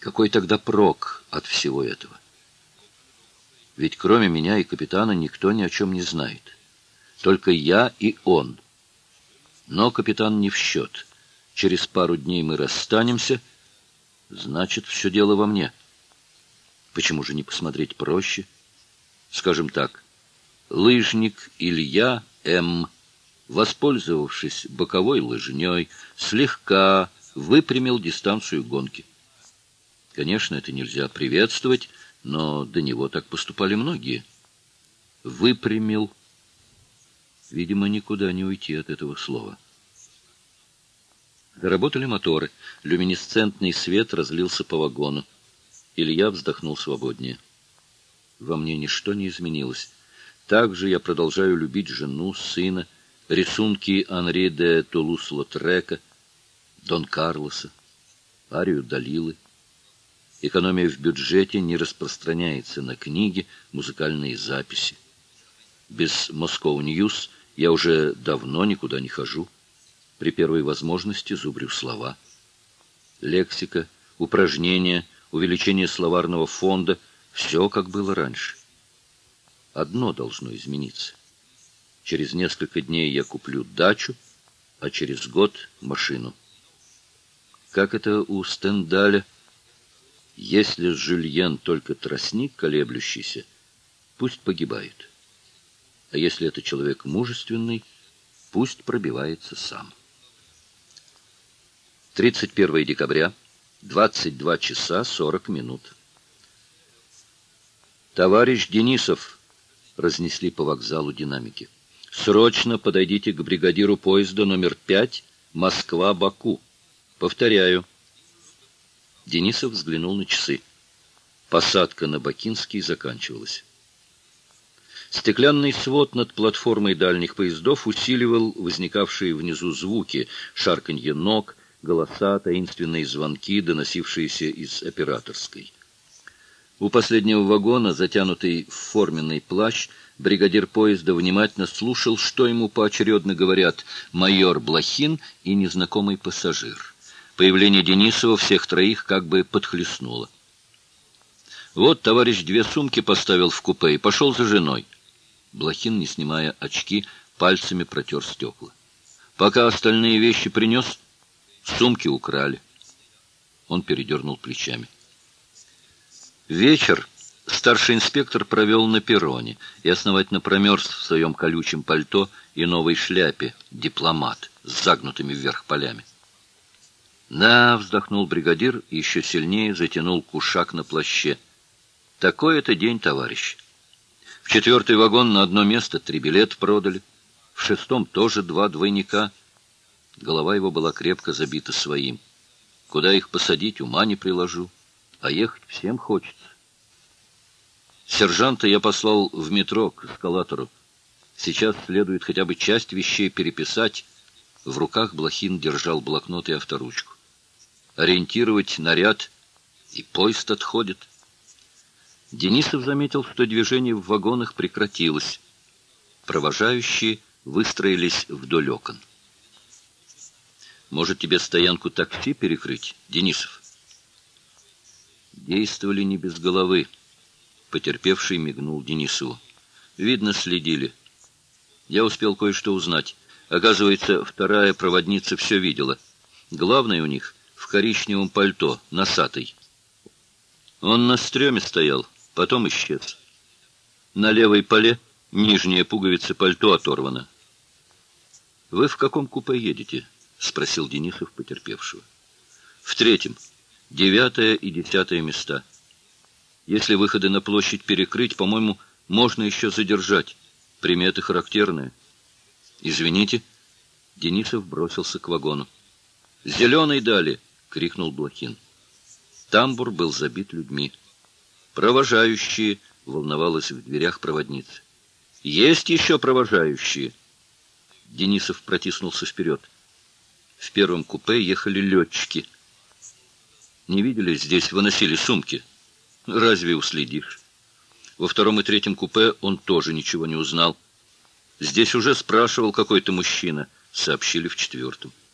Какой тогда прок от всего этого? Ведь кроме меня и капитана никто ни о чем не знает. Только я и он. Но капитан не в счет. Через пару дней мы расстанемся. Значит, все дело во мне. Почему же не посмотреть проще? Скажем так, лыжник Илья М., воспользовавшись боковой лыжней, слегка выпрямил дистанцию гонки. Конечно, это нельзя приветствовать, но до него так поступали многие. Выпрямил. Видимо, никуда не уйти от этого слова. Заработали моторы. Люминесцентный свет разлился по вагону. Илья вздохнул свободнее. Во мне ничто не изменилось. Также я продолжаю любить жену, сына, рисунки Анри де Тулус-Лотрека, Дон Карлоса, арию Далилы. Экономия в бюджете не распространяется на книги, музыкальные записи. Без Moscow News я уже давно никуда не хожу. При первой возможности зубрю слова. Лексика, упражнения, увеличение словарного фонда — все, как было раньше. Одно должно измениться. Через несколько дней я куплю дачу, а через год — машину. Как это у Стендаля? Если Жюльен только тростник колеблющийся, пусть погибает. А если это человек мужественный, пусть пробивается сам. 31 декабря, 22 часа 40 минут. «Товарищ Денисов!» — разнесли по вокзалу динамики. «Срочно подойдите к бригадиру поезда номер 5 Москва-Баку. Повторяю». Денисов взглянул на часы. Посадка на Бакинский заканчивалась. Стеклянный свод над платформой дальних поездов усиливал возникавшие внизу звуки: шарканье ног, голоса, таинственные звонки, доносившиеся из операторской. У последнего вагона, затянутый в форменный плащ, бригадир поезда внимательно слушал, что ему поочередно говорят майор Блохин и незнакомый пассажир. Появление Денисова всех троих как бы подхлестнуло. «Вот товарищ 2 сумки поставил в купе и пошел за женой». Блохин, не снимая очки, пальцами протер стекла. «Пока остальные вещи принес, сумки украли». Он передернул плечами. Вечер старший инспектор провел на перроне и основательно промерз в своем колючем пальто и новой шляпе «Дипломат» с загнутыми вверх полями. «Да», — вздохнул бригадир и еще сильнее затянул кушак на плаще. «Такой это день, товарищ. В 4-й вагон на одно место 3 билета продали, в 6-м тоже 2 двойника». Голова его была крепко забита своим. «Куда их посадить, ума не приложу, а ехать всем хочется. Сержанта я послал в метро к эскалатору. Сейчас следует хотя бы часть вещей переписать». В руках Блохин держал блокнот и авторучку. «Ориентировать наряд, и поезд отходит». Денисов заметил, что движение в вагонах прекратилось. Провожающие выстроились вдоль окон. «Может, тебе стоянку такси перекрыть, Денисов?» Действовали не без головы. Потерпевший мигнул Денисову. «Видно, следили. Я успел кое-что узнать. Оказывается, 2-я проводница все видела. Главное у них в коричневом пальто, носатый. Он на стреме стоял, потом исчез. На левой поле нижняя пуговица пальто оторвана». «Вы в каком купе едете?» — спросил Денисов потерпевшего. «В 3-м. 9-е и 10-е места. Если выходы на площадь перекрыть, по-моему, можно еще задержать. Приметы характерные». «Извините». Денисов бросился к вагону. «Зеленый дали!» — крикнул Блохин. Тамбур был забит людьми. «Провожающие!» — волновалась в дверях проводница. «Есть еще провожающие!» Денисов протиснулся вперед. В 1-м купе ехали летчики. «Не видели, здесь выносили сумки?» «Разве уследишь?» Во 2-м и 3-м купе он тоже ничего не узнал. «Здесь уже спрашивал какой-то мужчина», — сообщили в 4-м.